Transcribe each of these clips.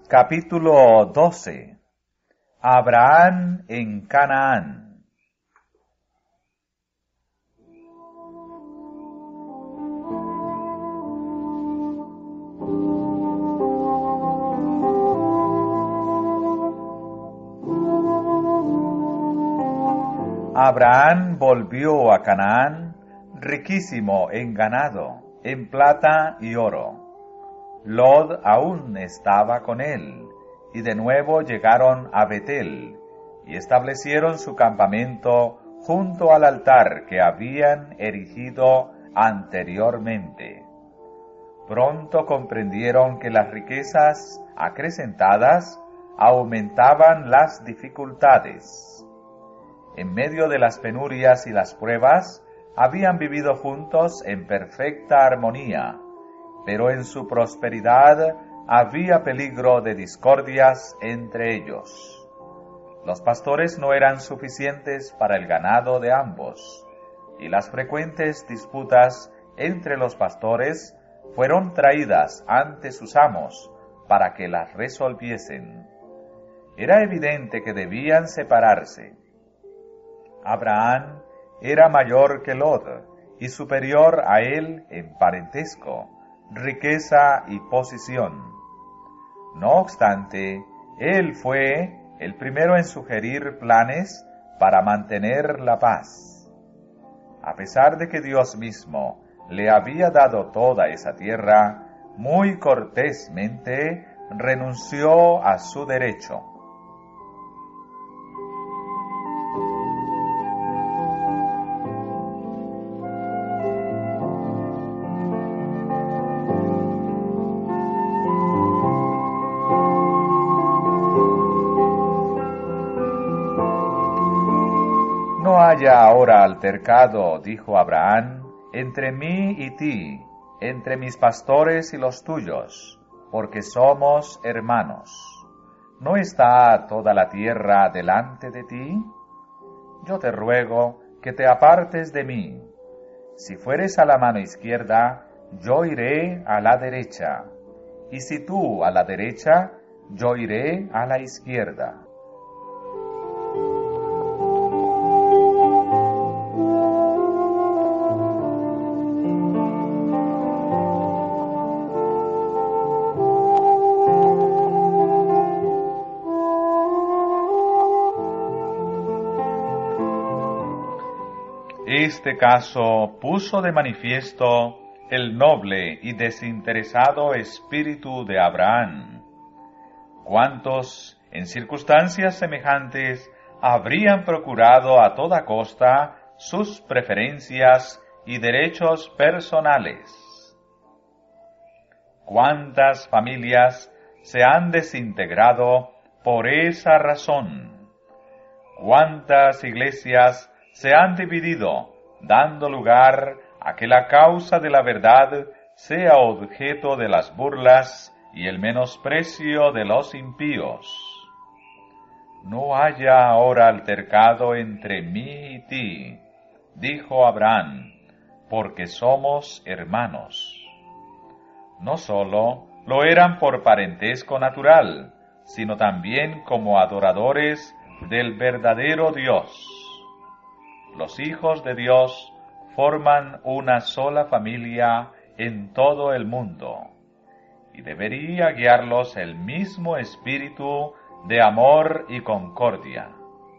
Capítulo 12. Abraham en Canaán. Abraham volvió a Canaán riquísimo en ganado, en plata y oro. Lot aún estaba con él, y de nuevo llegaron a Betel, y establecieron su campamento junto al altar que habían erigido anteriormente. Pronto comprendieron que las riquezas acrecentadas aumentaban las dificultades. En medio de las penurias y las pruebas, habían vivido juntos en perfecta armonía, pero en su prosperidad había peligro de discordias entre ellos. Los pastores no eran suficientes para el ganado de ambos, y las frecuentes disputas entre los pastores fueron traídas ante sus amos para que las resolviesen. Era evidente que debían separarse. Abraham era mayor que Lot y superior a él en parentesco, riqueza y posición. No obstante, él fue el primero en sugerir planes para mantener la paz. A pesar de que Dios mismo le había dado toda esa tierra, muy cortésmente renunció a su derecho. No haya ahora altercado, dijo Abraham, entre mí y ti, entre mis pastores y los tuyos, porque somos hermanos. ¿No está toda la tierra delante de ti? Yo te ruego que te apartes de mí. Si fueres a la mano izquierda, yo iré a la derecha, y si tú a la derecha, yo iré a la izquierda. Este caso puso de manifiesto el noble y desinteresado espíritu de Abraham. ¿Cuántos, en circunstancias semejantes, habrían procurado a toda costa sus preferencias y derechos personales? ¿Cuántas familias se han desintegrado por esa razón? ¿Cuántas iglesias se han dividido, dando lugar a que la causa de la verdad sea objeto de las burlas y el menosprecio de los impíos? No haya ahora altercado entre mí y ti, dijo Abraham, porque somos hermanos. No sólo lo eran por parentesco natural, sino también como adoradores del verdadero Dios. Los hijos de Dios forman una sola familia en todo el mundo, y debería guiarlos el mismo espíritu de amor y concordia.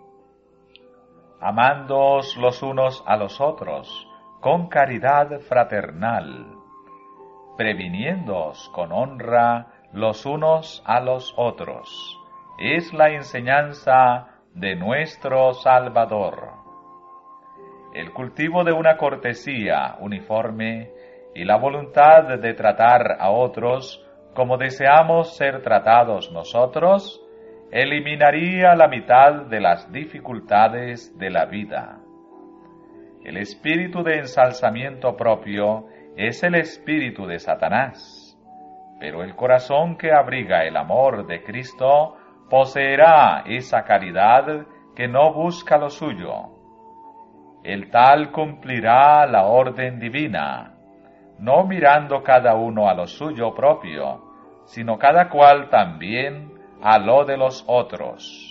Amándoos los unos a los otros con caridad fraternal, previniéndoos con honra los unos a los otros, es la enseñanza de nuestro Salvador. El cultivo de una cortesía uniforme y la voluntad de tratar a otros como deseamos ser tratados nosotros, eliminaría la mitad de las dificultades de la vida. El espíritu de ensalzamiento propio es el espíritu de Satanás, pero el corazón que abriga el amor de Cristo poseerá esa caridad que no busca lo suyo. El tal cumplirá la orden divina, no mirando cada uno a lo suyo propio, sino cada cual también a lo de los otros.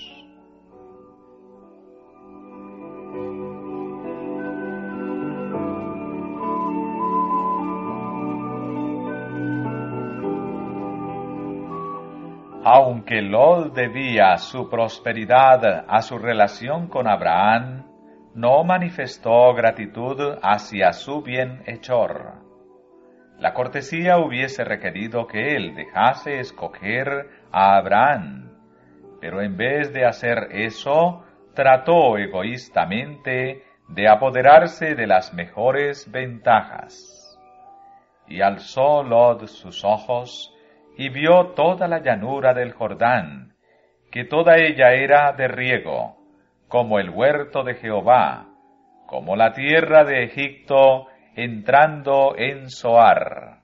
Aunque Lot debía su prosperidad a su relación con Abraham, no manifestó gratitud hacia su bienhechor. La cortesía hubiese requerido que él dejase escoger a Abraham, pero en vez de hacer eso, trató egoístamente de apoderarse de las mejores ventajas. Y alzó Lot sus ojos y vio toda la llanura del Jordán, que toda ella era de riego, como el huerto de Jehová, como la tierra de Egipto entrando en Zoar.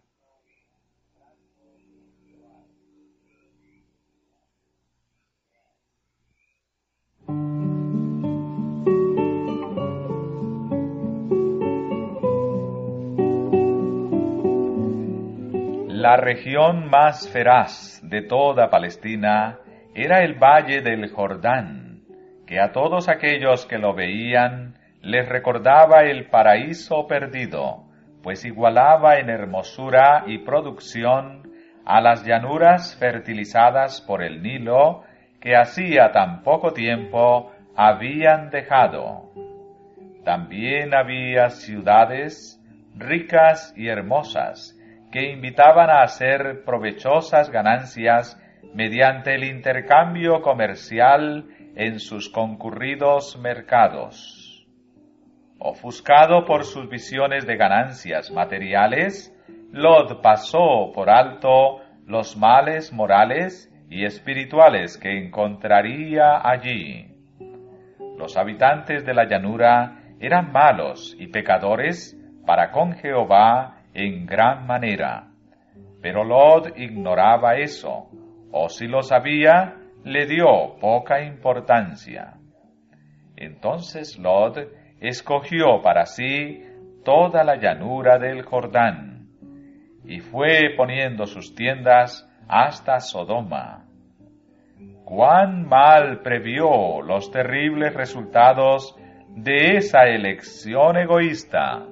La región más feraz de toda Palestina era el valle del Jordán, que a todos aquellos que lo veían les recordaba el paraíso perdido, pues igualaba en hermosura y producción a las llanuras fertilizadas por el Nilo que hacía tan poco tiempo habían dejado. También había ciudades ricas y hermosas, que invitaban a hacer provechosas ganancias mediante el intercambio comercial en sus concurridos mercados. Ofuscado por sus visiones de ganancias materiales, Lot pasó por alto los males morales y espirituales que encontraría allí. Los habitantes de la llanura eran malos y pecadores para con Jehová en gran manera, pero Lot ignoraba eso, o si lo sabía, le dio poca importancia. Entonces Lot escogió para sí toda la llanura del Jordán, y fue poniendo sus tiendas hasta Sodoma. ¡Cuán mal previó los terribles resultados de esa elección egoísta!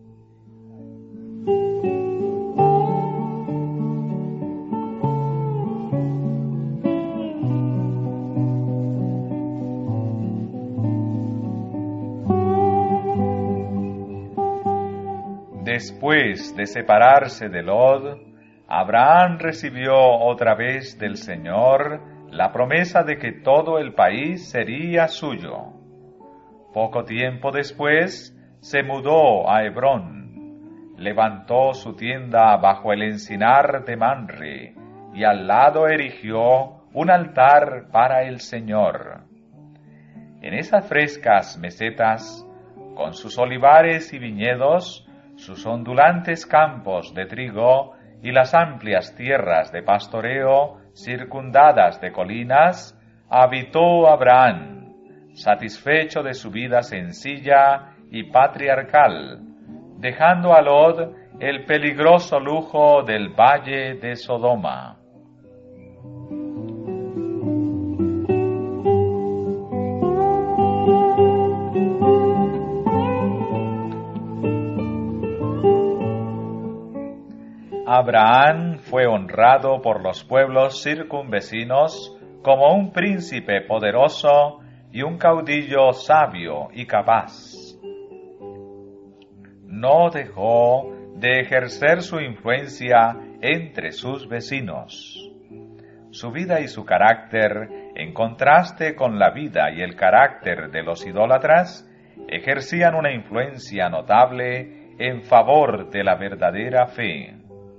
Después de separarse de Lot, Abraham recibió otra vez del Señor la promesa de que todo el país sería suyo. Poco tiempo después se mudó a Hebrón, levantó su tienda bajo el encinar de Mamre y al lado erigió un altar para el Señor. En esas frescas mesetas, con sus olivares y viñedos, sus ondulantes campos de trigo y las amplias tierras de pastoreo circundadas de colinas, habitó Abraham, satisfecho de su vida sencilla y patriarcal, dejando a Lot el peligroso lujo del valle de Sodoma. Abraham fue honrado por los pueblos circunvecinos como un príncipe poderoso y un caudillo sabio y capaz. No dejó de ejercer su influencia entre sus vecinos. Su vida y su carácter, en contraste con la vida y el carácter de los idólatras, ejercían una influencia notable en favor de la verdadera fe.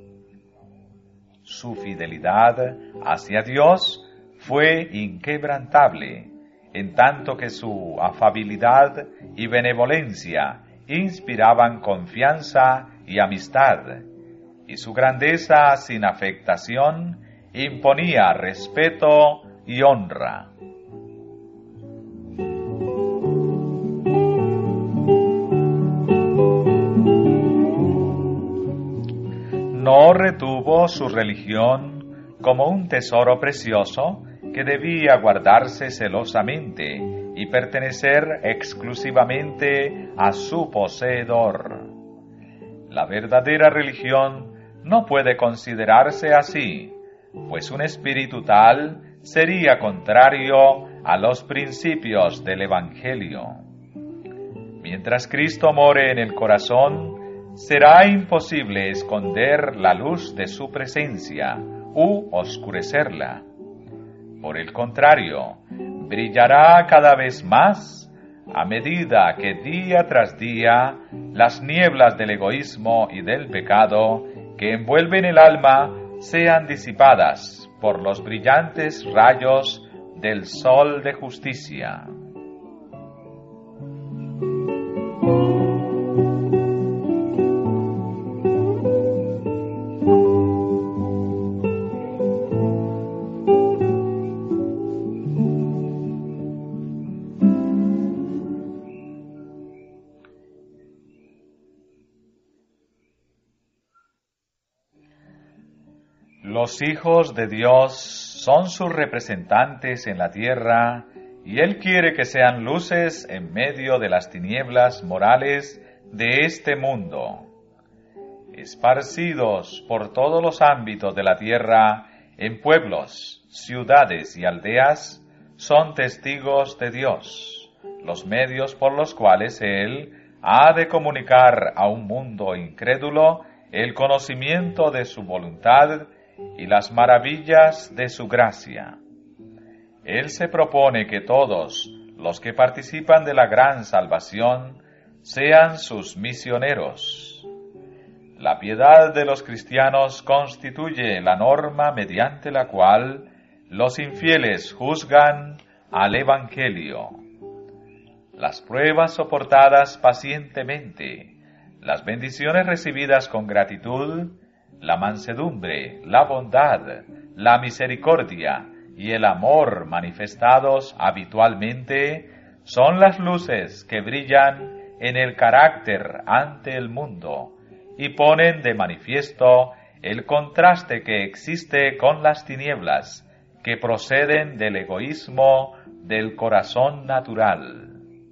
Su fidelidad hacia Dios fue inquebrantable, en tanto que su afabilidad y benevolencia inspiraban confianza y amistad, y su grandeza sin afectación imponía respeto y honra. No retuvo su religión como un tesoro precioso que debía guardarse celosamente y pertenecer exclusivamente a su poseedor. La verdadera religión no puede considerarse así, pues un espíritu tal sería contrario a los principios del Evangelio. Mientras Cristo more en el corazón, será imposible esconder la luz de su presencia u oscurecerla. Por el contrario, brillará cada vez más a medida que día tras día las nieblas del egoísmo y del pecado que envuelven el alma sean disipadas por los brillantes rayos del sol de justicia. Los hijos de Dios son sus representantes en la tierra, y Él quiere que sean luces en medio de las tinieblas morales de este mundo. Esparcidos por todos los ámbitos de la tierra, en pueblos, ciudades y aldeas, son testigos de Dios, los medios por los cuales Él ha de comunicar a un mundo incrédulo el conocimiento de su voluntad y las maravillas de su gracia. Él se propone que todos los que participan de la gran salvación sean sus misioneros. La piedad de los cristianos constituye la norma mediante la cual los infieles juzgan al Evangelio. Las pruebas soportadas pacientemente, las bendiciones recibidas con gratitud, la mansedumbre, la bondad, la misericordia y el amor manifestados habitualmente son las luces que brillan en el carácter ante el mundo y ponen de manifiesto el contraste que existe con las tinieblas que proceden del egoísmo del corazón natural.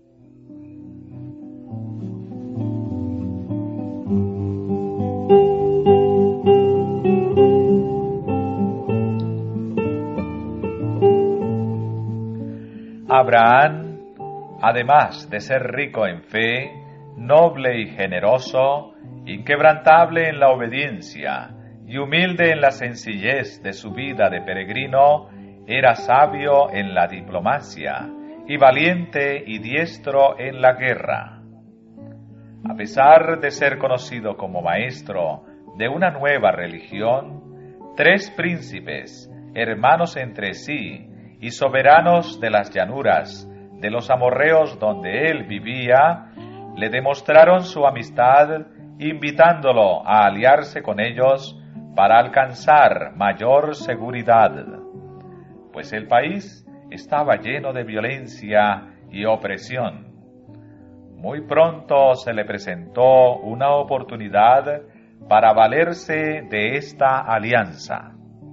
Abraham, además de ser rico en fe, noble y generoso, inquebrantable en la obediencia y humilde en la sencillez de su vida de peregrino, era sabio en la diplomacia y valiente y diestro en la guerra. A pesar de ser conocido como maestro de una nueva religión, 3 príncipes, hermanos entre sí, y soberanos de las llanuras de los amorreos donde él vivía, le demostraron su amistad, invitándolo a aliarse con ellos para alcanzar mayor seguridad, pues el país estaba lleno de violencia y opresión. Muy pronto se le presentó una oportunidad para valerse de esta alianza.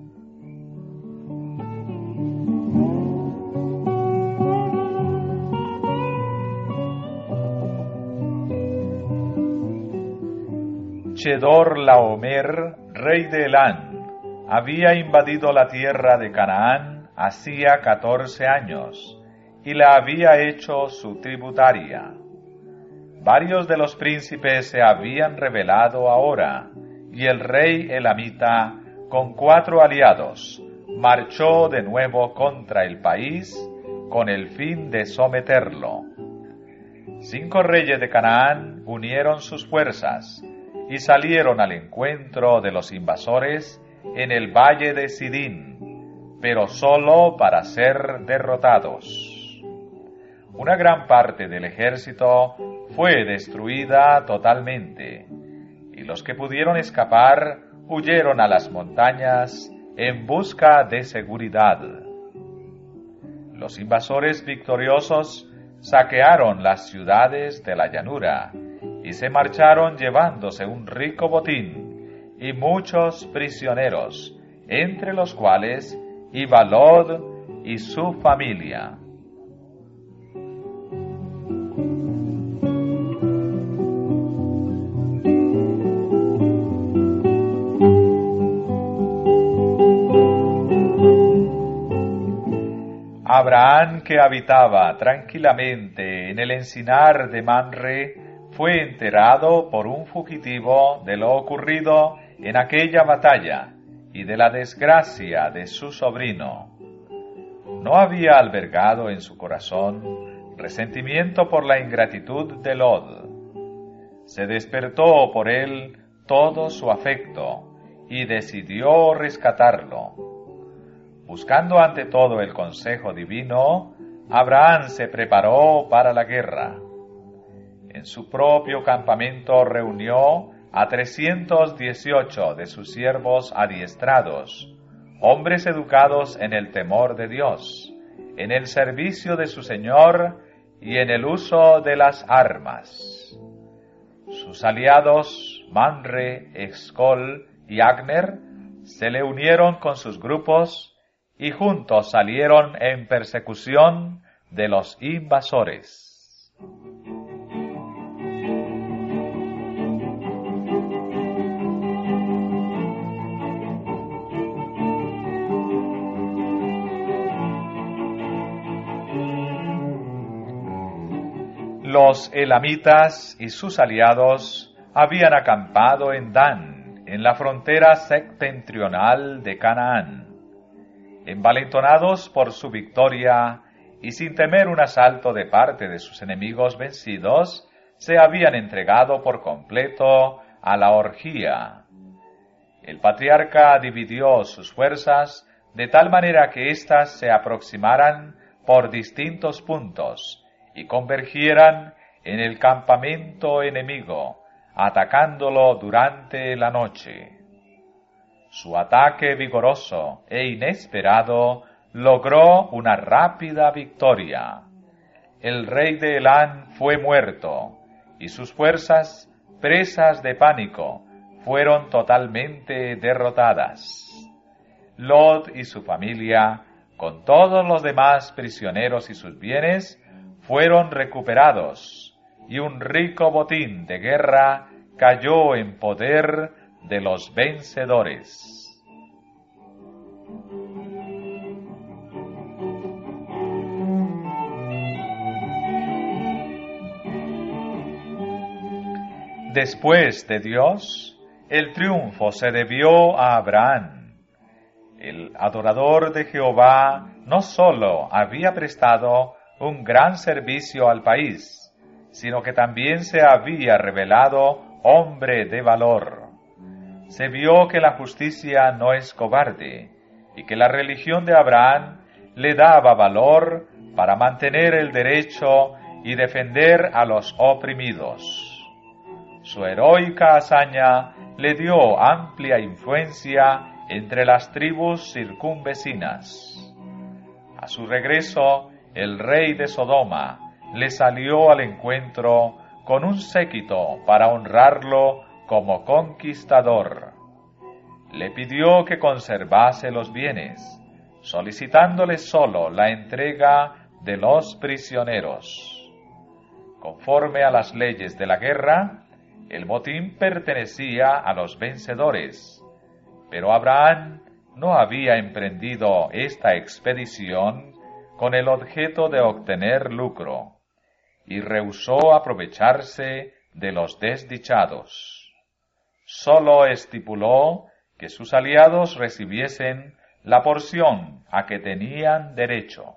Chedorlaomer, rey de Elán, había invadido la tierra de Canaán hacía 14 años y la había hecho su tributaria. Varios de los príncipes se habían rebelado ahora, y el rey elamita, con 4 aliados, marchó de nuevo contra el país con el fin de someterlo. 5 reyes de Canaán unieron sus fuerzas y salieron al encuentro de los invasores en el valle de Sidín, pero solo para ser derrotados. Una gran parte del ejército fue destruida totalmente, y los que pudieron escapar huyeron a las montañas en busca de seguridad. Los invasores victoriosos saquearon las ciudades de la llanura y se marcharon llevándose un rico botín y muchos prisioneros, entre los cuales iba Lot y su familia. Abraham, que habitaba tranquilamente en el encinar de Mamre, fue enterado por un fugitivo de lo ocurrido en aquella batalla y de la desgracia de su sobrino. No había albergado en su corazón resentimiento por la ingratitud de Lot. Se despertó por él todo su afecto y decidió rescatarlo. Buscando ante todo el consejo divino, Abraham se preparó para la guerra. En su propio campamento reunió a 318 de sus siervos adiestrados, hombres educados en el temor de Dios, en el servicio de su Señor y en el uso de las armas. Sus aliados, Mamre, Escol y Agner, se le unieron con sus grupos y juntos salieron en persecución de los invasores. Los elamitas y sus aliados habían acampado en Dan, en la frontera septentrional de Canaán. Envalentonados por su victoria y sin temer un asalto de parte de sus enemigos vencidos, se habían entregado por completo a la orgía. El patriarca dividió sus fuerzas de tal manera que éstas se aproximaran por distintos puntos y convergieran en el campamento enemigo, atacándolo durante la noche. Su ataque vigoroso e inesperado logró una rápida victoria. El rey de Elán fue muerto, y sus fuerzas, presas de pánico, fueron totalmente derrotadas. Lot y su familia, con todos los demás prisioneros y sus bienes, fueron recuperados, y un rico botín de guerra cayó en poder de los vencedores. Después de Dios, el triunfo se debió a Abraham. El adorador de Jehová no sólo había prestado un gran servicio al país, sino que también se había revelado hombre de valor. Se vio que la justicia no es cobarde y que la religión de Abraham le daba valor para mantener el derecho y defender a los oprimidos. Su heroica hazaña le dio amplia influencia entre las tribus circunvecinas. A su regreso, el rey de Sodoma le salió al encuentro con un séquito para honrarlo como conquistador. Le pidió que conservase los bienes, solicitándole solo la entrega de los prisioneros. Conforme a las leyes de la guerra, el botín pertenecía a los vencedores, pero Abraham no había emprendido esta expedición con el objeto de obtener lucro, y rehusó aprovecharse de los desdichados. Solo estipuló que sus aliados recibiesen la porción a que tenían derecho.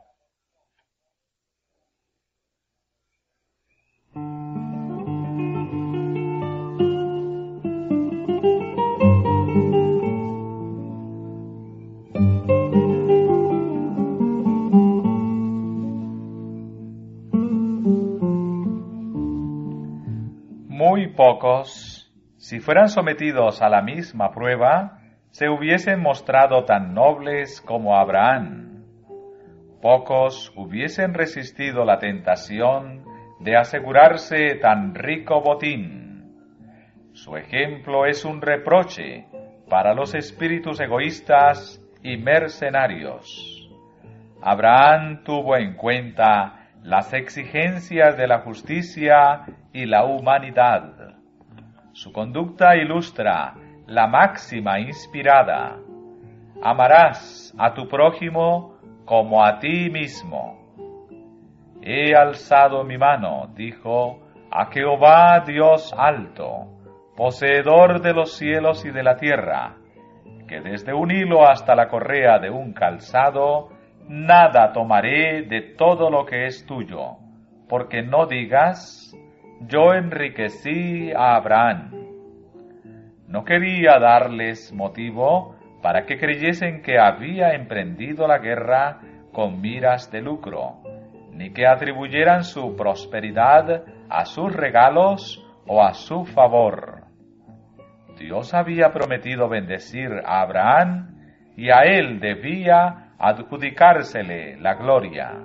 Muy pocos, si fueran sometidos a la misma prueba, se hubiesen mostrado tan nobles como Abraham. Pocos hubiesen resistido la tentación de asegurarse tan rico botín. Su ejemplo es un reproche para los espíritus egoístas y mercenarios. Abraham tuvo en cuenta las exigencias de la justicia y la humanidad. Su conducta ilustra la máxima inspirada: amarás a tu prójimo como a ti mismo. He alzado mi mano, dijo, a Jehová Dios alto, poseedor de los cielos y de la tierra, que desde un hilo hasta la correa de un calzado, nada tomaré de todo lo que es tuyo, porque no digas, yo enriquecí a Abraham. No quería darles motivo para que creyesen que había emprendido la guerra con miras de lucro, ni que atribuyeran su prosperidad a sus regalos o a su favor. Dios había prometido bendecir a Abraham y a él debía adjudicársele la gloria.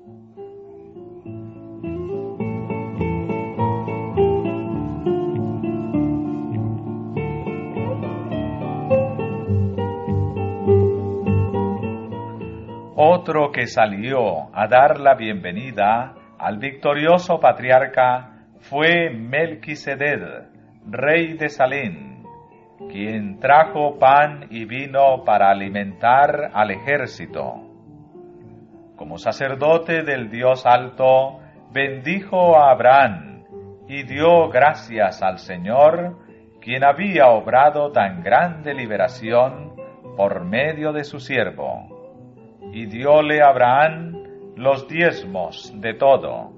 Otro que salió a dar la bienvenida al victorioso patriarca fue Melquisedec, rey de Salem, quien trajo pan y vino para alimentar al ejército. Como sacerdote del Dios Alto, bendijo a Abraham y dio gracias al Señor, quien había obrado tan grande liberación por medio de su siervo. Y dióle a Abraham los diezmos de todo.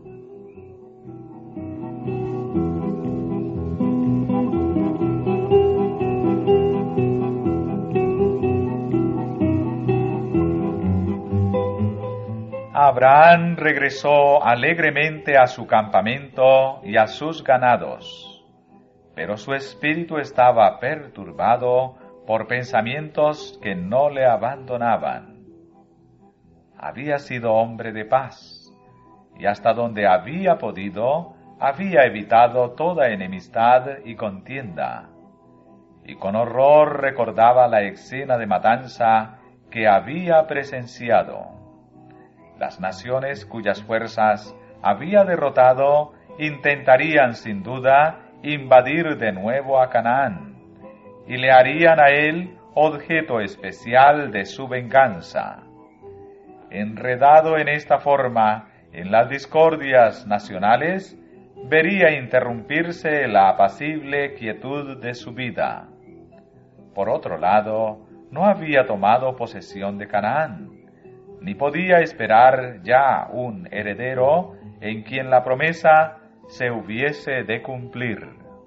Abraham regresó alegremente a su campamento y a sus ganados, pero su espíritu estaba perturbado por pensamientos que no le abandonaban. Había sido hombre de paz, y hasta donde había podido, había evitado toda enemistad y contienda, y con horror recordaba la escena de matanza que había presenciado. Las naciones cuyas fuerzas había derrotado intentarían sin duda invadir de nuevo a Canaán, y le harían a él objeto especial de su venganza. Enredado en esta forma en las discordias nacionales, vería interrumpirse la apacible quietud de su vida. Por otro lado, no había tomado posesión de Canaán, ni podía esperar ya un heredero en quien la promesa se hubiese de cumplir.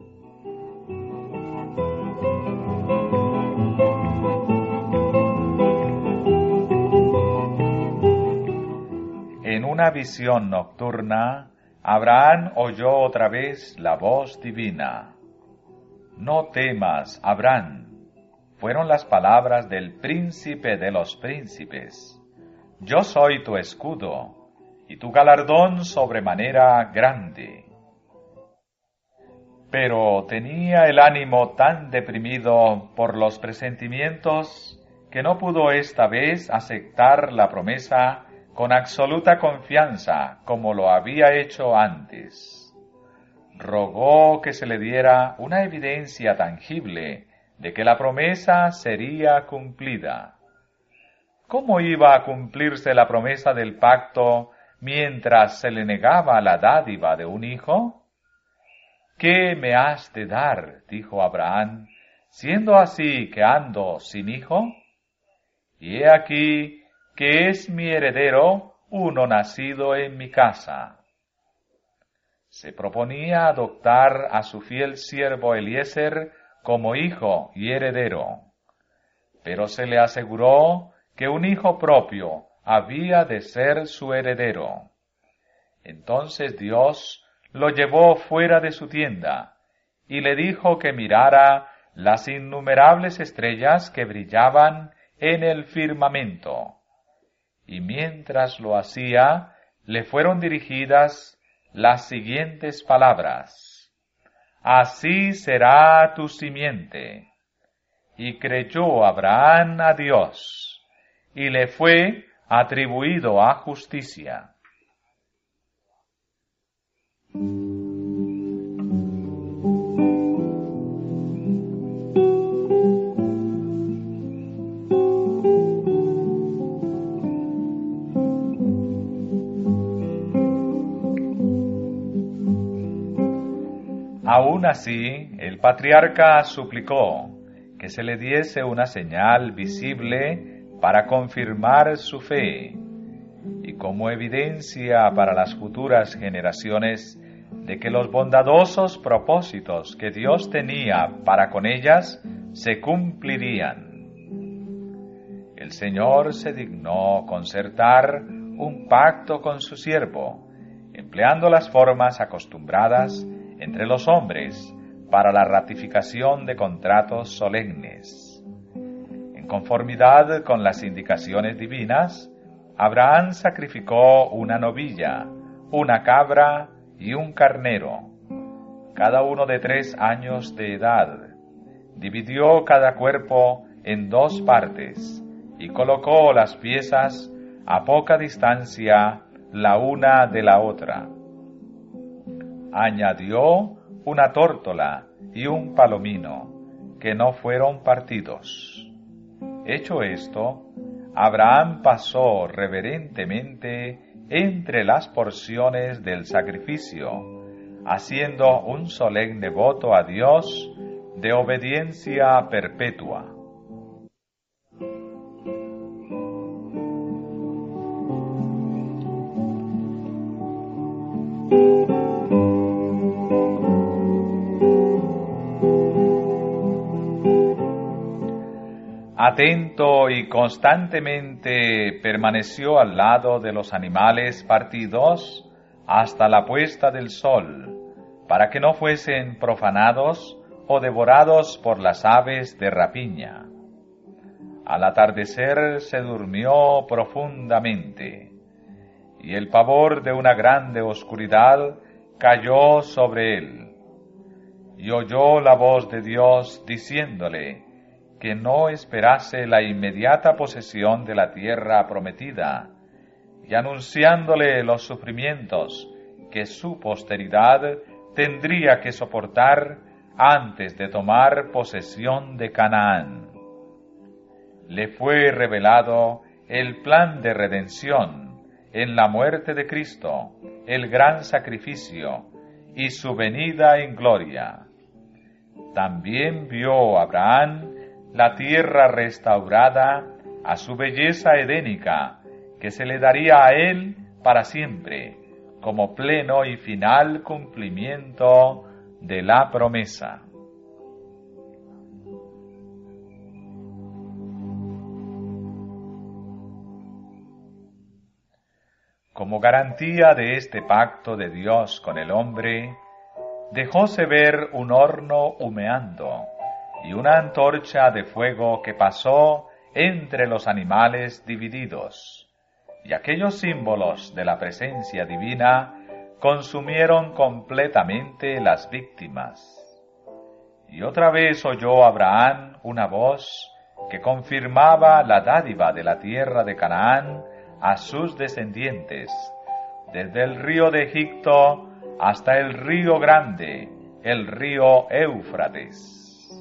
En una visión nocturna, Abraham oyó otra vez la voz divina. No temas, Abraham, fueron las palabras del príncipe de los príncipes. Yo soy tu escudo, y tu galardón sobremanera grande. Pero tenía el ánimo tan deprimido por los presentimientos que no pudo esta vez aceptar la promesa con absoluta confianza como lo había hecho antes. Rogó que se le diera una evidencia tangible de que la promesa sería cumplida. ¿Cómo iba a cumplirse la promesa del pacto mientras se le negaba la dádiva de un hijo? ¿Qué me has de dar? Dijo Abraham, siendo así que ando sin hijo. Y he aquí que es mi heredero uno nacido en mi casa. Se proponía adoptar a su fiel siervo Eliezer como hijo y heredero, pero se le aseguró que un hijo propio había de ser su heredero. Entonces Dios lo llevó fuera de su tienda y le dijo que mirara las innumerables estrellas que brillaban en el firmamento. Y mientras lo hacía, le fueron dirigidas las siguientes palabras: Así será tu simiente. y creyó Abraham a Dios, y le fue atribuido a justicia. Aún así, el patriarca suplicó que se le diese una señal visible para confirmar su fe, y como evidencia para las futuras generaciones de que los bondadosos propósitos que Dios tenía para con ellas se cumplirían. El Señor se dignó concertar un pacto con su siervo, empleando las formas acostumbradas entre los hombres para la ratificación de contratos solemnes. En conformidad con las indicaciones divinas, Abraham sacrificó una novilla, una cabra y un carnero, cada uno de 3 años de edad. Dividió cada cuerpo en 2 partes y colocó las piezas a poca distancia la una de la otra. Añadió una tórtola y un palomino, que no fueron partidos. Hecho esto, Abraham pasó reverentemente entre las porciones del sacrificio, haciendo un solemne voto a Dios de obediencia perpetua. Atento y constantemente permaneció al lado de los animales partidos hasta la puesta del sol, para que no fuesen profanados o devorados por las aves de rapiña. Al atardecer se durmió profundamente, y el pavor de una grande oscuridad cayó sobre él. Y oyó la voz de Dios diciéndole que no esperase la inmediata posesión de la tierra prometida, y anunciándole los sufrimientos que su posteridad tendría que soportar antes de tomar posesión de Canaán. Le fue revelado el plan de redención en la muerte de Cristo, el gran sacrificio, y su venida en gloria. También vio Abraham la tierra restaurada a su belleza edénica, que se le daría a él para siempre, como pleno y final cumplimiento de la promesa. Como garantía de este pacto de Dios con el hombre, dejóse ver un horno humeando y una antorcha de fuego que pasó entre los animales divididos, y aquellos símbolos de la presencia divina consumieron completamente las víctimas. Y otra vez oyó Abraham una voz que confirmaba la dádiva de la tierra de Canaán a sus descendientes, desde el río de Egipto hasta el río grande, el río Éufrates.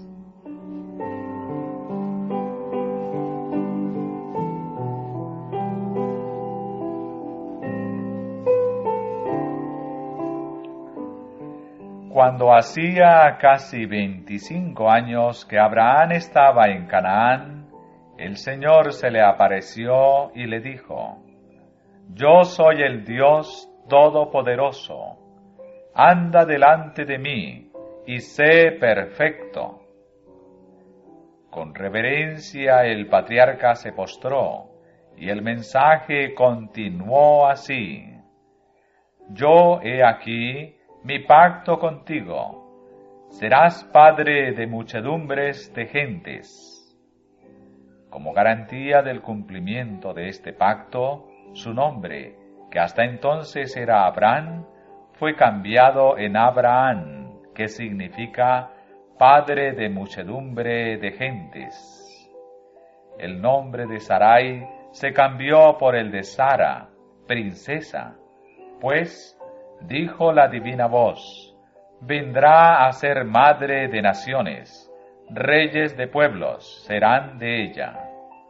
Cuando hacía casi 25 años que Abraham estaba en Canaán, el Señor se le apareció y le dijo: Yo soy el Dios Todopoderoso, anda delante de mí y sé perfecto. Con reverencia el patriarca se postró y el mensaje continuó así: Yo he aquí mi pacto contigo, serás padre de muchedumbres de gentes. Como garantía del cumplimiento de este pacto, su nombre, que hasta entonces era Abraham, fue cambiado en Abraham, que significa padre de muchedumbre de gentes. El nombre de Sarai se cambió por el de Sara, princesa, pues, dijo la divina voz, vendrá a ser madre de naciones, reyes de pueblos serán de ella.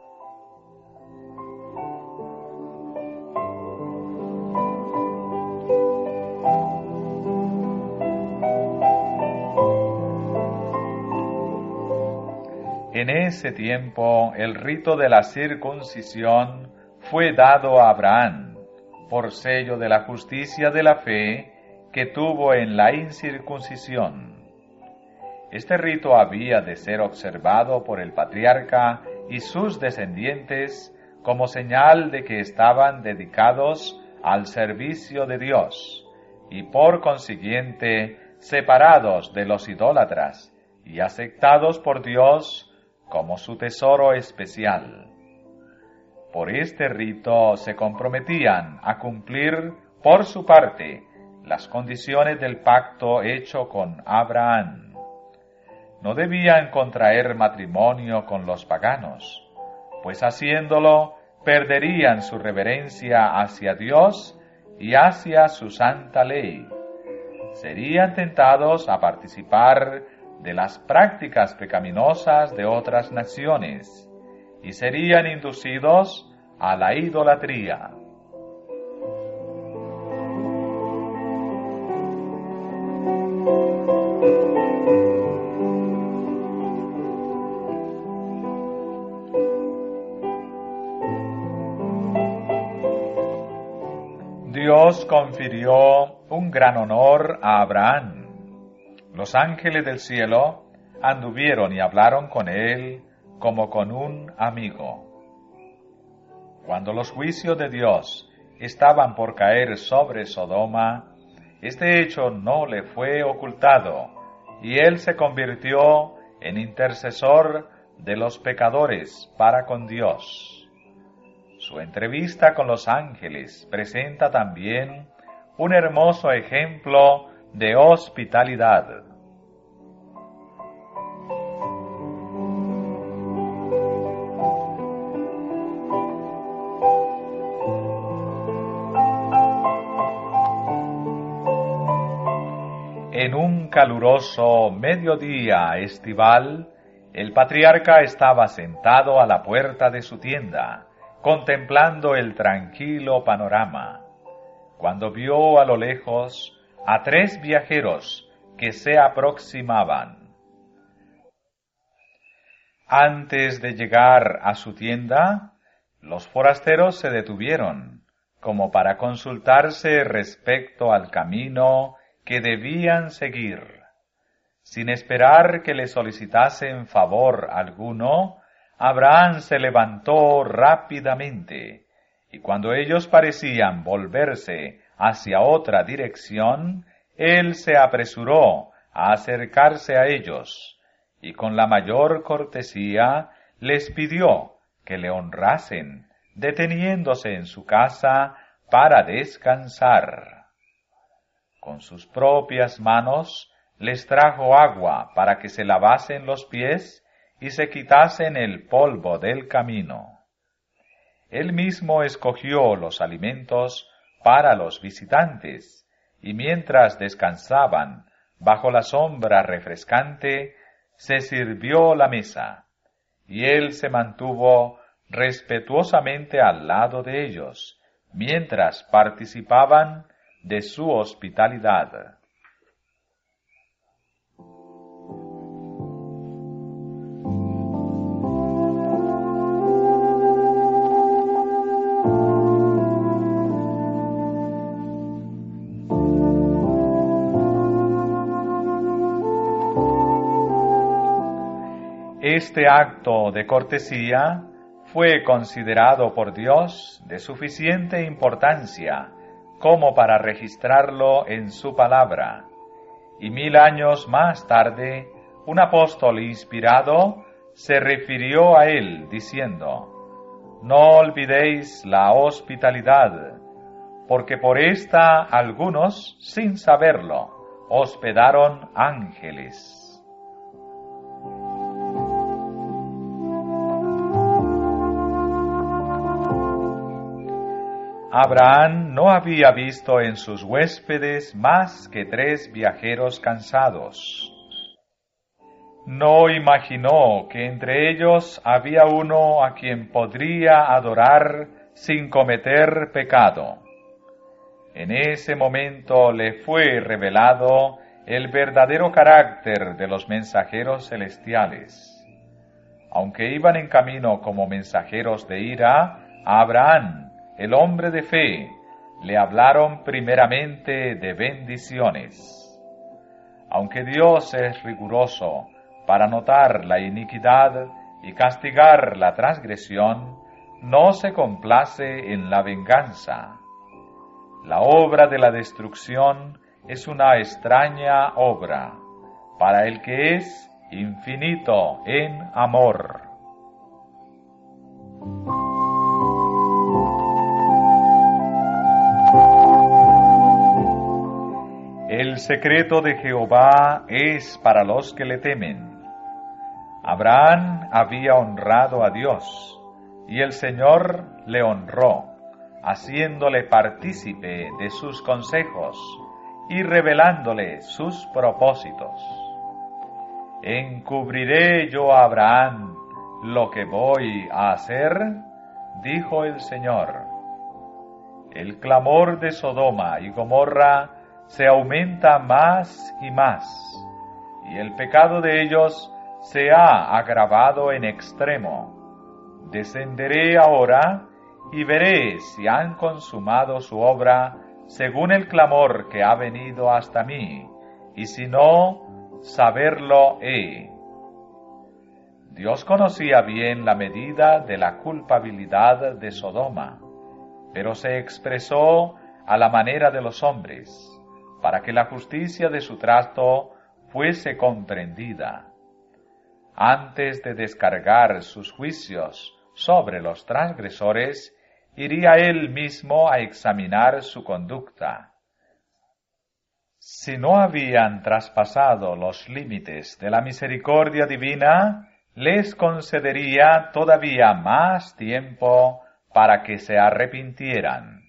En ese tiempo el rito de la circuncisión fue dado a Abraham, por sello de la justicia de la fe que tuvo en la incircuncisión. Este rito había de ser observado por el patriarca y sus descendientes como señal de que estaban dedicados al servicio de Dios y por consiguiente separados de los idólatras y aceptados por Dios como su tesoro especial. Por este rito se comprometían a cumplir por su parte las condiciones del pacto hecho con Abraham. No debían contraer matrimonio con los paganos, pues haciéndolo perderían su reverencia hacia Dios y hacia su santa ley. Serían tentados a participar de las prácticas pecaminosas de otras naciones y serían inducidos a la idolatría. Dios confirió un gran honor a Abraham. Los ángeles del cielo anduvieron y hablaron con él como con un amigo. Cuando los juicios de Dios estaban por caer sobre Sodoma, este hecho no le fue ocultado, y él se convirtió en intercesor de los pecadores para con Dios. Su entrevista con los ángeles presenta también un hermoso ejemplo de hospitalidad. En un caluroso mediodía estival, el patriarca estaba sentado a la puerta de su tienda, contemplando el tranquilo panorama, cuando vio a lo lejos a 3 viajeros que se aproximaban. Antes de llegar a su tienda, los forasteros se detuvieron, como para consultarse respecto al camino que debían seguir. Sin esperar que le solicitasen favor alguno, Abraham se levantó rápidamente, y cuando ellos parecían volverse hacia otra dirección, él se apresuró a acercarse a ellos, y con la mayor cortesía les pidió que le honrasen, deteniéndose en su casa para descansar. Con sus propias manos les trajo agua para que se lavasen los pies y se quitasen el polvo del camino. Él mismo escogió los alimentos para los visitantes, y mientras descansaban bajo la sombra refrescante, se sirvió la mesa, y él se mantuvo respetuosamente al lado de ellos, mientras participaban de su hospitalidad. Este acto de cortesía fue considerado por Dios de suficiente importancia como para registrarlo en su palabra, y 1000 años más tarde, un apóstol inspirado se refirió a él diciendo: «No olvidéis la hospitalidad, porque por esta algunos, sin saberlo, hospedaron ángeles». Abraham no había visto en sus huéspedes más que 3 viajeros cansados. No imaginó que entre ellos había uno a quien podría adorar sin cometer pecado. En ese momento le fue revelado el verdadero carácter de los mensajeros celestiales. Aunque iban en camino como mensajeros de ira, a Abraham, el hombre de fe, le hablaron primeramente de bendiciones. Aunque Dios es riguroso para notar la iniquidad y castigar la transgresión, no se complace en la venganza. La obra de la destrucción es una extraña obra para el que es infinito en amor. El secreto de Jehová es para los que le temen. Abraham había honrado a Dios, y el Señor le honró, haciéndole partícipe de sus consejos y revelándole sus propósitos. ¿Encubriré yo a Abraham lo que voy a hacer? Dijo el Señor. El clamor de Sodoma y Gomorra se aumenta más y más, y el pecado de ellos se ha agravado en extremo. Descenderé ahora y veré si han consumado su obra según el clamor que ha venido hasta mí, y si no, saberlo he. Dios conocía bien la medida de la culpabilidad de Sodoma, pero se expresó a la manera de los hombres, para que la justicia de su trato fuese comprendida. Antes de descargar sus juicios sobre los transgresores, iría él mismo a examinar su conducta. Si no habían traspasado los límites de la misericordia divina, les concedería todavía más tiempo para que se arrepintieran.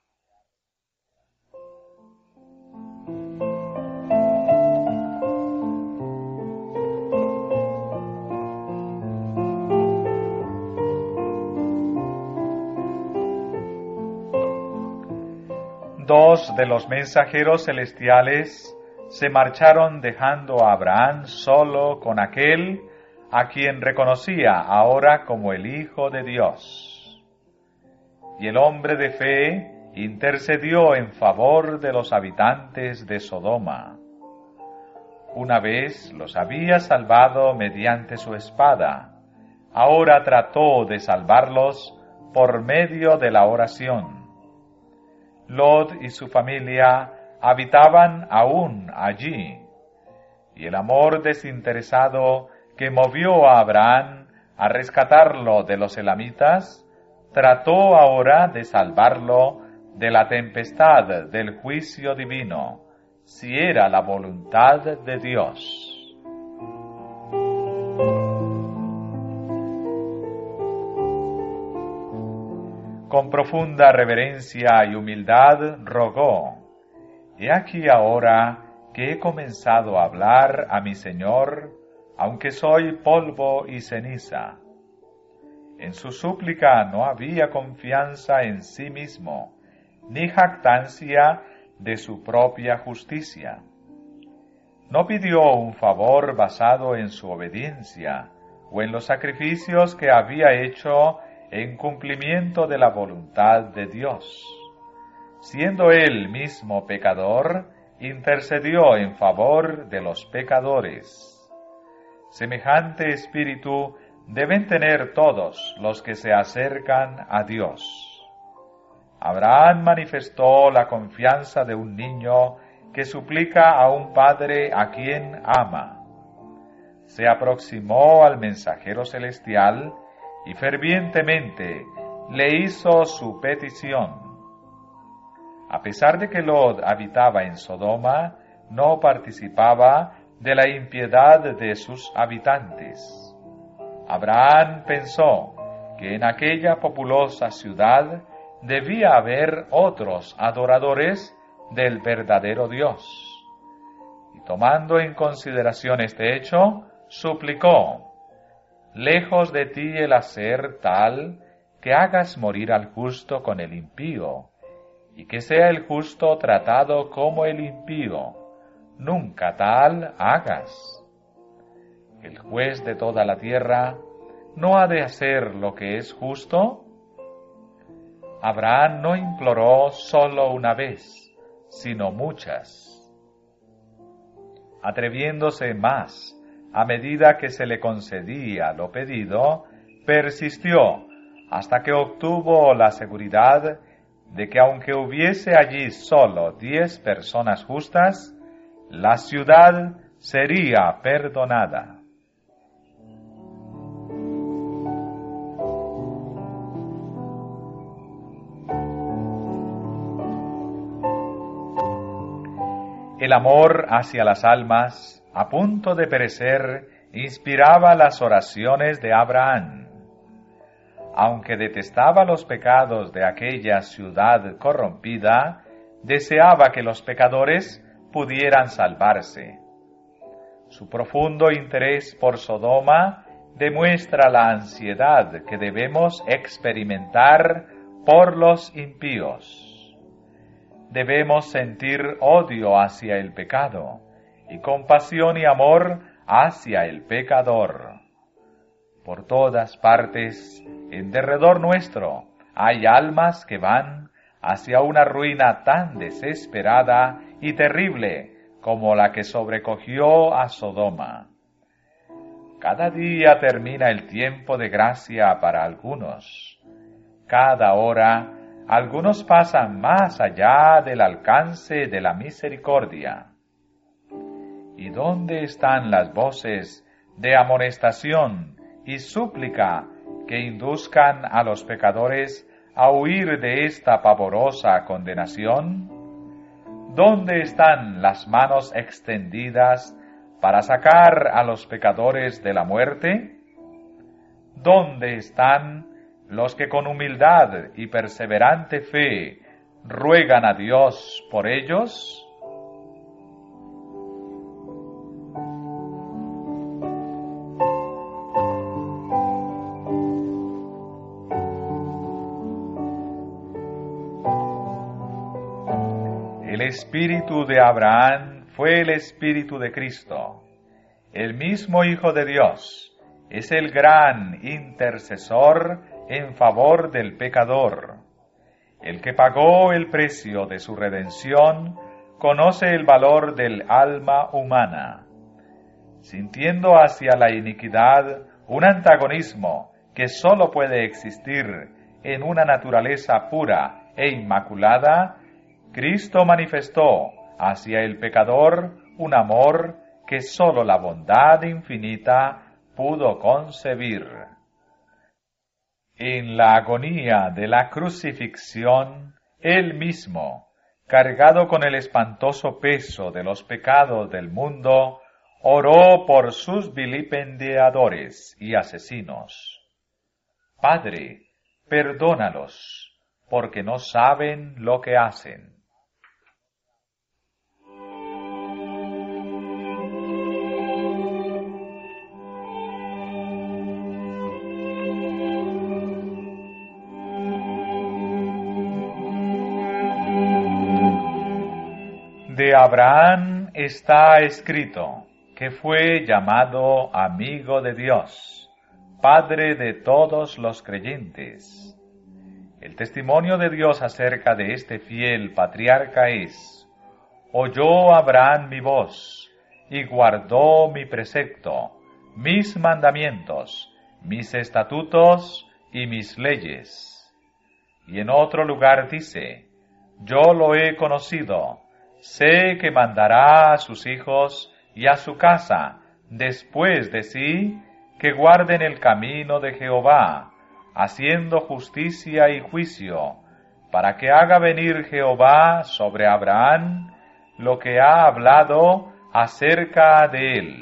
Dos de los mensajeros celestiales se marcharon dejando a Abraham solo con aquel a quien reconocía ahora como el Hijo de Dios. Y el hombre de fe intercedió en favor de los habitantes de Sodoma. Una vez los había salvado mediante su espada, ahora trató de salvarlos por medio de la oración. Lot y su familia habitaban aún allí, y el amor desinteresado que movió a Abraham a rescatarlo de los elamitas, trató ahora de salvarlo de la tempestad del juicio divino, si era la voluntad de Dios. Con profunda reverencia y humildad rogó: «He aquí ahora que he comenzado a hablar a mi Señor, aunque soy polvo y ceniza». En su súplica no había confianza en sí mismo, ni jactancia de su propia justicia. No pidió un favor basado en su obediencia o en los sacrificios que había hecho en cumplimiento de la voluntad de Dios. Siendo él mismo pecador, intercedió en favor de los pecadores. Semejante espíritu deben tener todos los que se acercan a Dios. Abraham manifestó la confianza de un niño que suplica a un padre a quien ama. Se aproximó al mensajero celestial y fervientemente le hizo su petición. A pesar de que Lot habitaba en Sodoma, no participaba de la impiedad de sus habitantes. Abraham pensó que en aquella populosa ciudad debía haber otros adoradores del verdadero Dios. Y tomando en consideración este hecho, suplicó: lejos de ti el hacer tal que hagas morir al justo con el impío, y que sea el justo tratado como el impío. Nunca tal hagas. El juez de toda la tierra ¿no ha de hacer lo que es justo? Abraham no imploró solo una vez, sino muchas, atreviéndose más a medida que se le concedía lo pedido. Persistió hasta que obtuvo la seguridad de que aunque hubiese allí solo 10 personas justas, la ciudad sería perdonada. El amor hacia las almas, a punto de perecer, inspiraba las oraciones de Abraham. Aunque detestaba los pecados de aquella ciudad corrompida, deseaba que los pecadores pudieran salvarse. Su profundo interés por Sodoma demuestra la ansiedad que debemos experimentar por los impíos. Debemos sentir odio hacia el pecado y compasión y amor hacia el pecador. Por todas partes, en derredor nuestro, hay almas que van hacia una ruina tan desesperada y terrible como la que sobrecogió a Sodoma. Cada día termina el tiempo de gracia para algunos. Cada hora, algunos pasan más allá del alcance de la misericordia. ¿Y dónde están las voces de amonestación y súplica que induzcan a los pecadores a huir de esta pavorosa condenación? ¿Dónde están las manos extendidas para sacar a los pecadores de la muerte? ¿Dónde están los que con humildad y perseverante fe ruegan a Dios por ellos? El espíritu de Abraham fue el espíritu de Cristo. El mismo Hijo de Dios es el gran intercesor en favor del pecador. El que pagó el precio de su redención conoce el valor del alma humana. Sintiendo hacia la iniquidad un antagonismo que sólo puede existir en una naturaleza pura e inmaculada, Cristo manifestó hacia el pecador un amor que sólo la bondad infinita pudo concebir. En la agonía de la crucifixión, Él mismo, cargado con el espantoso peso de los pecados del mundo, oró por sus vilipendiadores y asesinos. Padre, perdónalos, porque no saben lo que hacen. De Abraham está escrito que fue llamado amigo de Dios, Padre de todos los creyentes. El testimonio de Dios acerca de este fiel patriarca es: oyó Abraham mi voz y guardó mi precepto, mis mandamientos, mis estatutos y mis leyes. Y en otro lugar dice: yo lo he conocido, sé que mandará a sus hijos y a su casa después de sí que guarden el camino de Jehová, haciendo justicia y juicio, para que haga venir Jehová sobre Abraham lo que ha hablado acerca de él.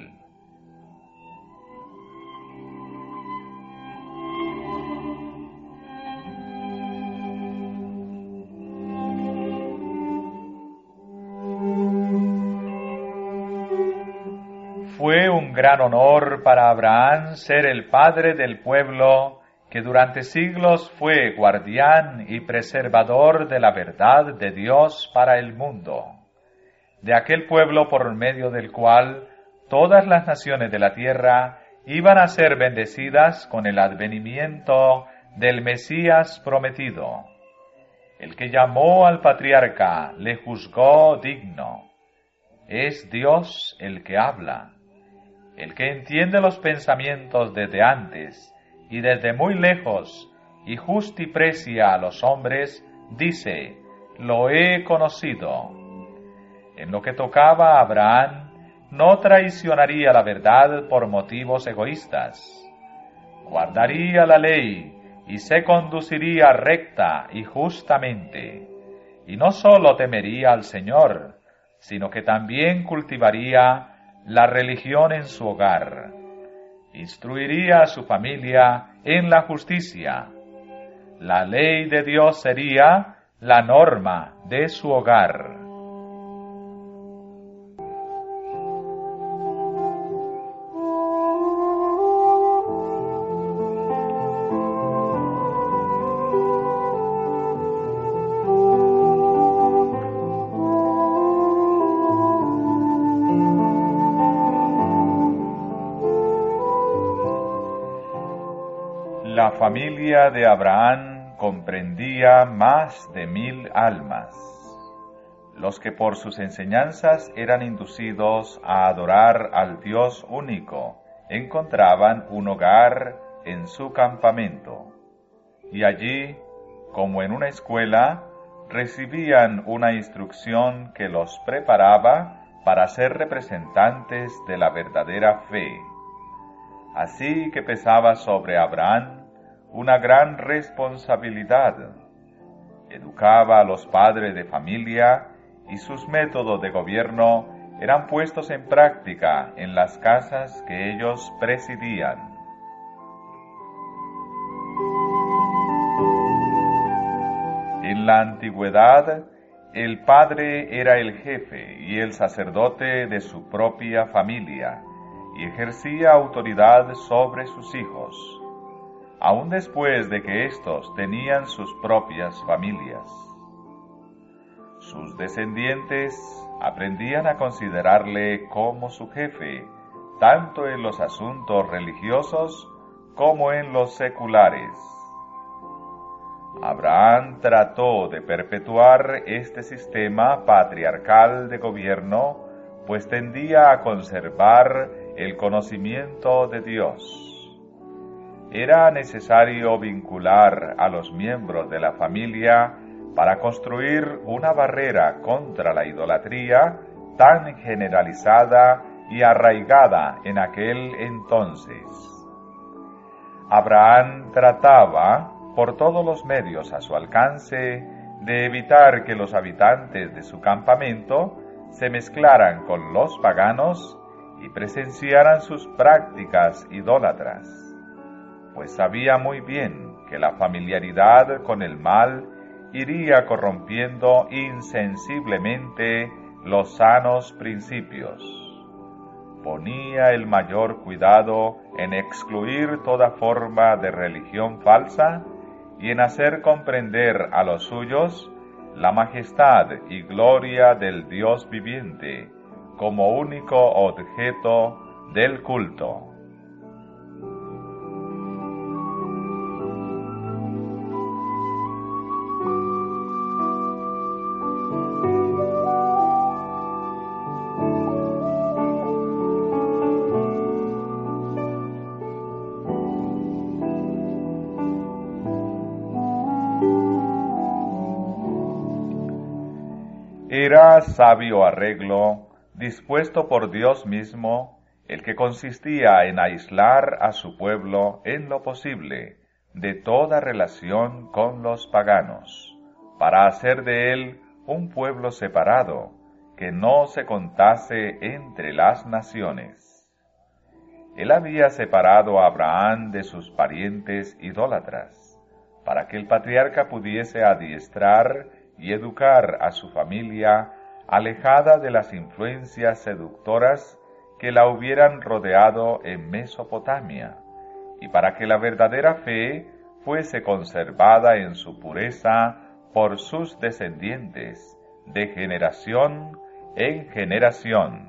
un gran honor para Abraham ser el padre del pueblo que durante siglos fue guardián y preservador de la verdad de Dios para el mundo, de aquel pueblo por medio del cual todas las naciones de la tierra iban a ser bendecidas con el advenimiento del Mesías prometido. El que llamó al patriarca le juzgó digno. Es Dios el que habla, el que entiende los pensamientos desde antes y desde muy lejos, y justiprecia a los hombres, dice, lo he conocido. En lo que tocaba a Abraham, no traicionaría la verdad por motivos egoístas. Guardaría la ley y se conduciría recta y justamente. Y no sólo temería al Señor, sino que también cultivaría la religión en su hogar. Instruiría a su familia en la justicia. La ley de Dios sería la norma de su hogar. La familia de Abraham comprendía más de 1000 almas, los que por sus enseñanzas eran inducidos a adorar al Dios único, encontraban un hogar en su campamento, y allí, como en una escuela, recibían una instrucción que los preparaba para ser representantes de la verdadera fe. Así que pesaba sobre Abraham una gran responsabilidad. Educaba a los padres de familia y sus métodos de gobierno eran puestos en práctica en las casas que ellos presidían. En la antigüedad, el padre era el jefe y el sacerdote de su propia familia y ejercía autoridad sobre sus hijos, aun después de que éstos tenían sus propias familias. Sus descendientes aprendían a considerarle como su jefe, tanto en los asuntos religiosos como en los seculares. Abraham trató de perpetuar este sistema patriarcal de gobierno, pues tendía a conservar el conocimiento de Dios. Era necesario vincular a los miembros de la familia para construir una barrera contra la idolatría tan generalizada y arraigada en aquel entonces. Abraham trataba, por todos los medios a su alcance, de evitar que los habitantes de su campamento se mezclaran con los paganos y presenciaran sus prácticas idólatras, pues sabía muy bien que la familiaridad con el mal iría corrompiendo insensiblemente los sanos principios. Ponía el mayor cuidado en excluir toda forma de religión falsa y en hacer comprender a los suyos la majestad y gloria del Dios viviente como único objeto del culto. Era sabio arreglo, dispuesto por Dios mismo, el que consistía en aislar a su pueblo en lo posible de toda relación con los paganos, para hacer de él un pueblo separado, que no se contase entre las naciones. Él había separado a Abraham de sus parientes idólatras, para que el patriarca pudiese adiestrar y educar a su familia alejada de las influencias seductoras que la hubieran rodeado en Mesopotamia, y para que la verdadera fe fuese conservada en su pureza por sus descendientes, de generación en generación.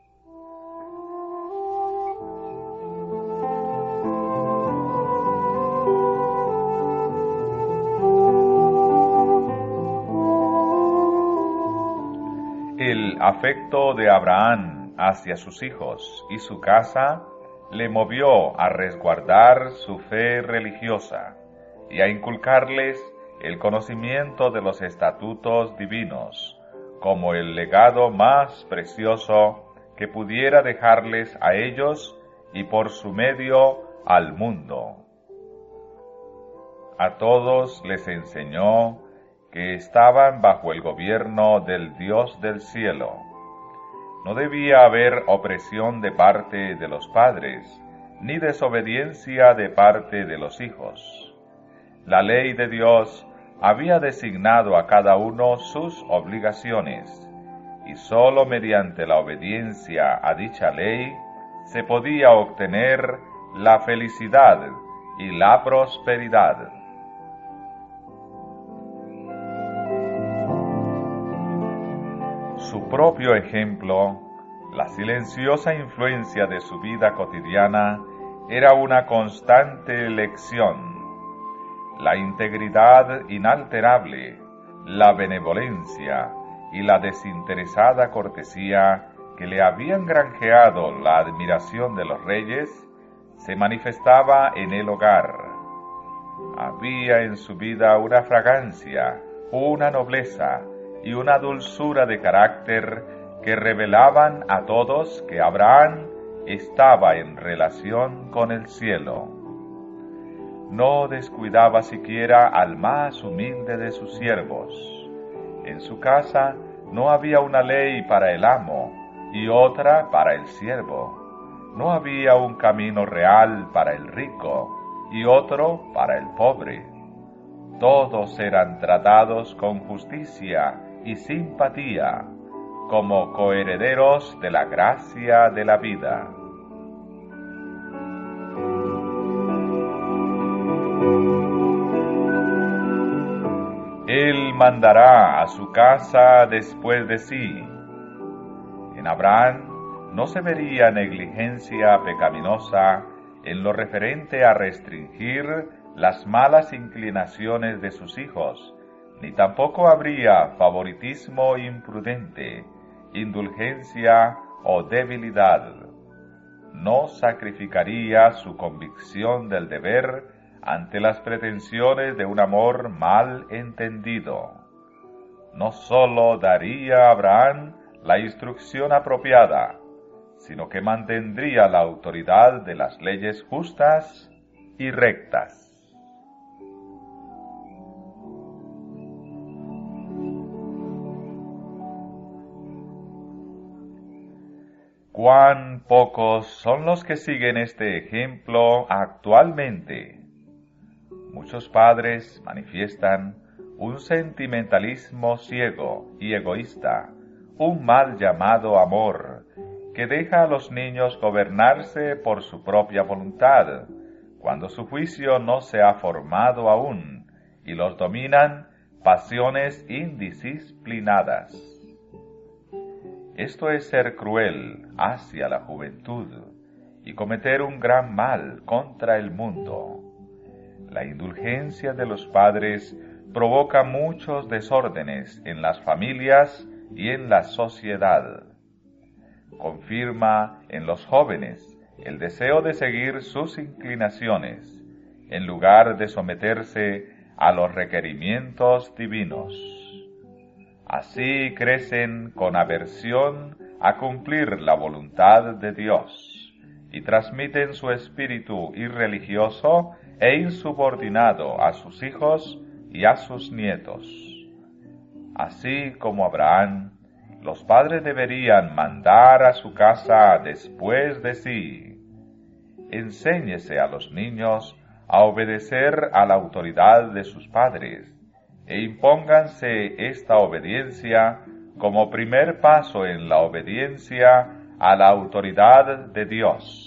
El afecto de Abraham hacia sus hijos y su casa le movió a resguardar su fe religiosa y a inculcarles el conocimiento de los estatutos divinos como el legado más precioso que pudiera dejarles a ellos y por su medio al mundo. A todos les enseñó que estaban bajo el gobierno del Dios del cielo. No debía haber opresión de parte de los padres, ni desobediencia de parte de los hijos. La ley de Dios había designado a cada uno sus obligaciones, y sólo mediante la obediencia a dicha ley se podía obtener la felicidad y la prosperidad. Su propio ejemplo, la silenciosa influencia de su vida cotidiana, era una constante lección. La integridad inalterable, la benevolencia y la desinteresada cortesía que le habían granjeado la admiración de los reyes, se manifestaba en el hogar. Había en su vida una fragancia, una nobleza y una dulzura de carácter que revelaban a todos que Abraham estaba en relación con el cielo. No descuidaba siquiera al más humilde de sus siervos. En su casa no había una ley para el amo y otra para el siervo. No había un camino real para el rico y otro para el pobre. Todos eran tratados con justicia y simpatía, como coherederos de la gracia de la vida. Él mandará a su casa después de sí. En Abraham no se vería negligencia pecaminosa en lo referente a restringir las malas inclinaciones de sus hijos, ni tampoco habría favoritismo imprudente, indulgencia o debilidad. No sacrificaría su convicción del deber ante las pretensiones de un amor mal entendido. No sólo daría a Abraham la instrucción apropiada, sino que mantendría la autoridad de las leyes justas y rectas. ¡Cuán pocos son los que siguen este ejemplo actualmente! Muchos padres manifiestan un sentimentalismo ciego y egoísta, un mal llamado amor, que deja a los niños gobernarse por su propia voluntad, cuando su juicio no se ha formado aún, y los dominan pasiones indisciplinadas. Esto es ser cruel hacia la juventud y cometer un gran mal contra el mundo. La indulgencia de los padres provoca muchos desórdenes en las familias y en la sociedad. Confirma en los jóvenes el deseo de seguir sus inclinaciones, en lugar de someterse a los requerimientos divinos. Así crecen con aversión a cumplir la voluntad de Dios y transmiten su espíritu irreligioso e insubordinado a sus hijos y a sus nietos. Así como Abraham, los padres deberían mandar a su casa después de sí. Enséñese a los niños a obedecer a la autoridad de sus padres, e impónganse esta obediencia como primer paso en la obediencia a la autoridad de Dios.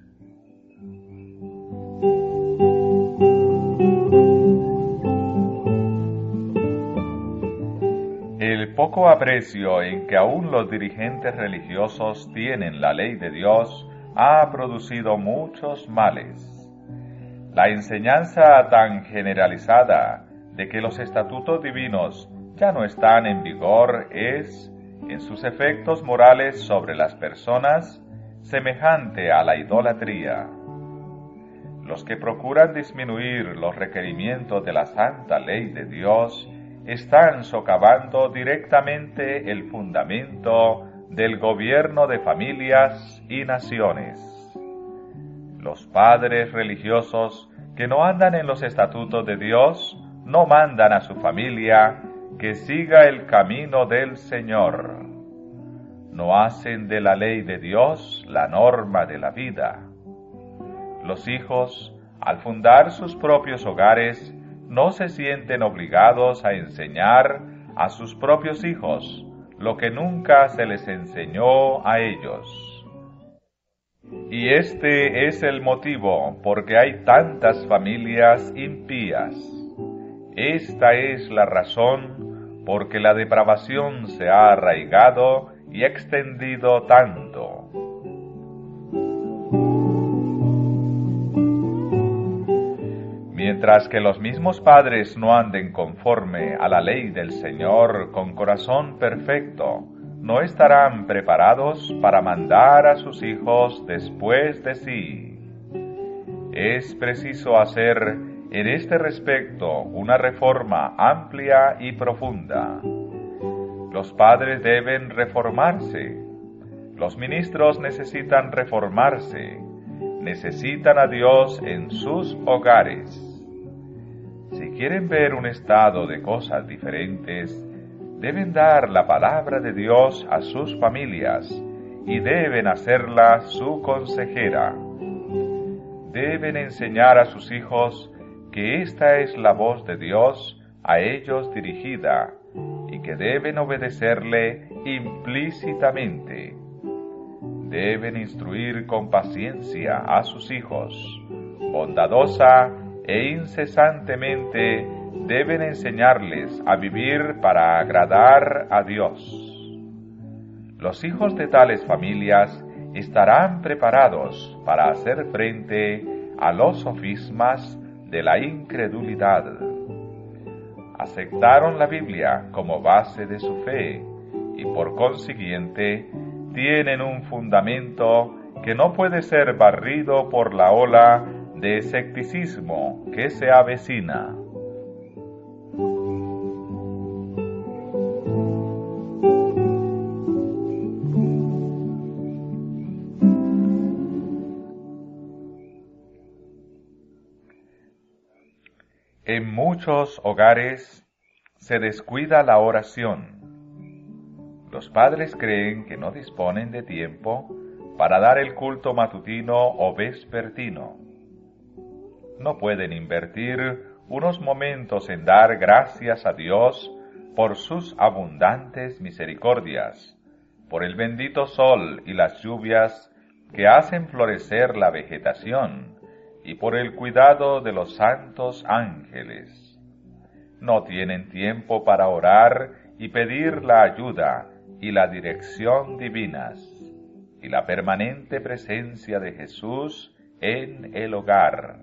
El poco aprecio en que aún los dirigentes religiosos tienen la ley de Dios ha producido muchos males. La enseñanza tan generalizada de que los estatutos divinos ya no están en vigor es, en sus efectos morales sobre las personas, semejante a la idolatría. Los que procuran disminuir los requerimientos de la santa ley de Dios están socavando directamente el fundamento del gobierno de familias y naciones. Los padres religiosos que no andan en los estatutos de Dios no mandan a su familia que siga el camino del Señor. No hacen de la ley de Dios la norma de la vida. Los hijos, al fundar sus propios hogares, no se sienten obligados a enseñar a sus propios hijos lo que nunca se les enseñó a ellos. Y este es el motivo por que hay tantas familias impías. Esta es la razón por que la depravación se ha arraigado y extendido tanto. Mientras que los mismos padres no anden conforme a la ley del Señor con corazón perfecto, no estarán preparados para mandar a sus hijos después de sí. Es preciso hacer en este respecto una reforma amplia y profunda. Los padres deben reformarse. Los ministros necesitan reformarse. Necesitan a Dios en sus hogares. Si quieren ver un estado de cosas diferentes, deben dar la palabra de Dios a sus familias y deben hacerla su consejera. Deben enseñar a sus hijos que esta es la voz de Dios a ellos dirigida y que deben obedecerle implícitamente. Deben instruir con paciencia a sus hijos, bondadosa e incesantemente deben enseñarles a vivir para agradar a Dios. Los hijos de tales familias estarán preparados para hacer frente a los sofismas de la incredulidad. Aceptaron la Biblia como base de su fe y por consiguiente tienen un fundamento que no puede ser barrido por la ola de escepticismo que se avecina. En muchos hogares se descuida la oración. Los padres creen que no disponen de tiempo para dar el culto matutino o vespertino. No pueden invertir unos momentos en dar gracias a Dios por sus abundantes misericordias, por el bendito sol y las lluvias que hacen florecer la vegetación, y por el cuidado de los santos ángeles. No tienen tiempo para orar y pedir la ayuda y la dirección divinas, y la permanente presencia de Jesús en el hogar.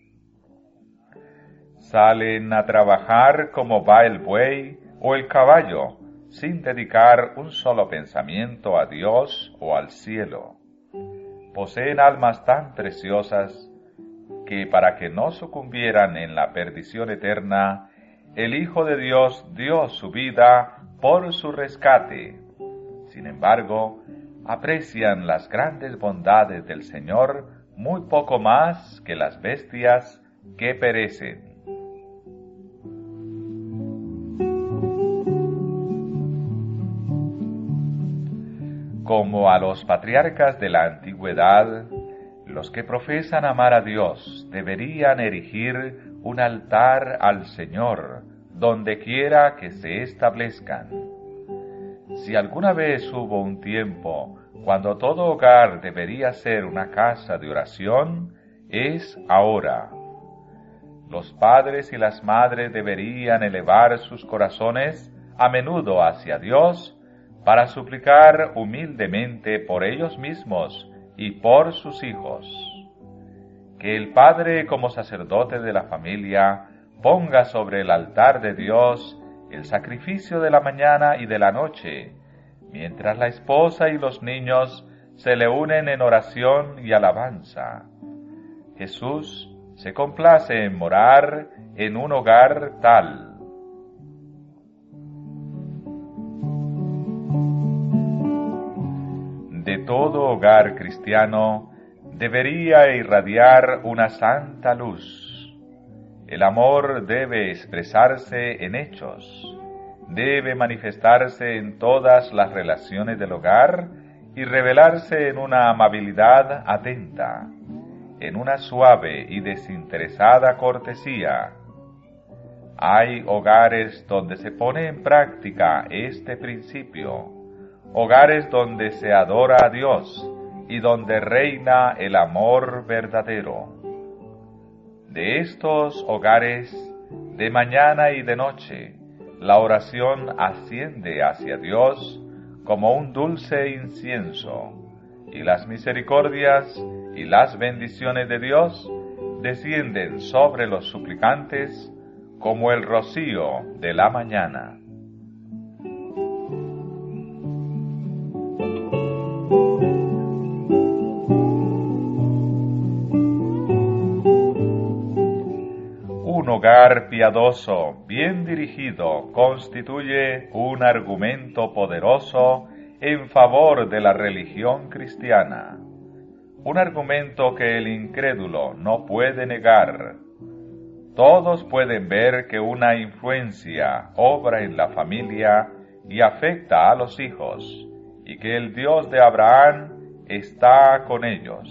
Salen a trabajar como va el buey o el caballo, sin dedicar un solo pensamiento a Dios o al cielo. Poseen almas tan preciosas que para que no sucumbieran en la perdición eterna, el Hijo de Dios dio su vida por su rescate. Sin embargo, aprecian las grandes bondades del Señor muy poco más que las bestias que perecen. Como a los patriarcas de la antigüedad, los que profesan amar a Dios deberían erigir un altar al Señor, donde quiera que se establezcan. Si alguna vez hubo un tiempo cuando todo hogar debería ser una casa de oración, es ahora. Los padres y las madres deberían elevar sus corazones a menudo hacia Dios para suplicar humildemente por ellos mismos y por sus hijos. Que el padre, como sacerdote de la familia, ponga sobre el altar de Dios el sacrificio de la mañana y de la noche, mientras la esposa y los niños se le unen en oración y alabanza. Jesús se complace en morar en un hogar tal. De todo hogar cristiano debería irradiar una santa luz. El amor debe expresarse en hechos, debe manifestarse en todas las relaciones del hogar y revelarse en una amabilidad atenta, en una suave y desinteresada cortesía. Hay hogares donde se pone en práctica este principio, hogares donde se adora a Dios y donde reina el amor verdadero. De estos hogares, de mañana y de noche, la oración asciende hacia Dios como un dulce incienso, y las misericordias y las bendiciones de Dios descienden sobre los suplicantes como el rocío de la mañana. Un hogar piadoso, bien dirigido, constituye un argumento poderoso en favor de la religión cristiana, un argumento que el incrédulo no puede negar. Todos pueden ver que una influencia obra en la familia y afecta a los hijos, y que el Dios de Abraham está con ellos.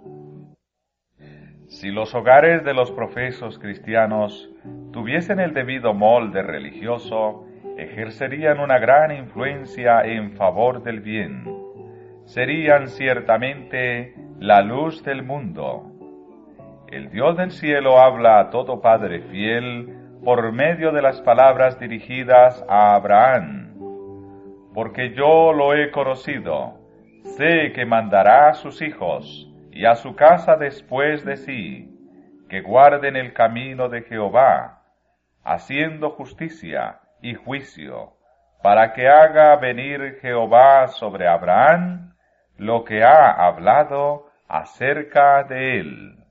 Si los hogares de los profesos cristianos tuviesen el debido molde religioso, ejercerían una gran influencia en favor del bien. Serían ciertamente la luz del mundo. El Dios del cielo habla a todo padre fiel por medio de las palabras dirigidas a Abraham. Porque yo lo he conocido, sé que mandará a sus hijos y a su casa después de sí, que guarden el camino de Jehová, haciendo justicia y juicio, para que haga venir Jehová sobre Abraham lo que ha hablado acerca de él.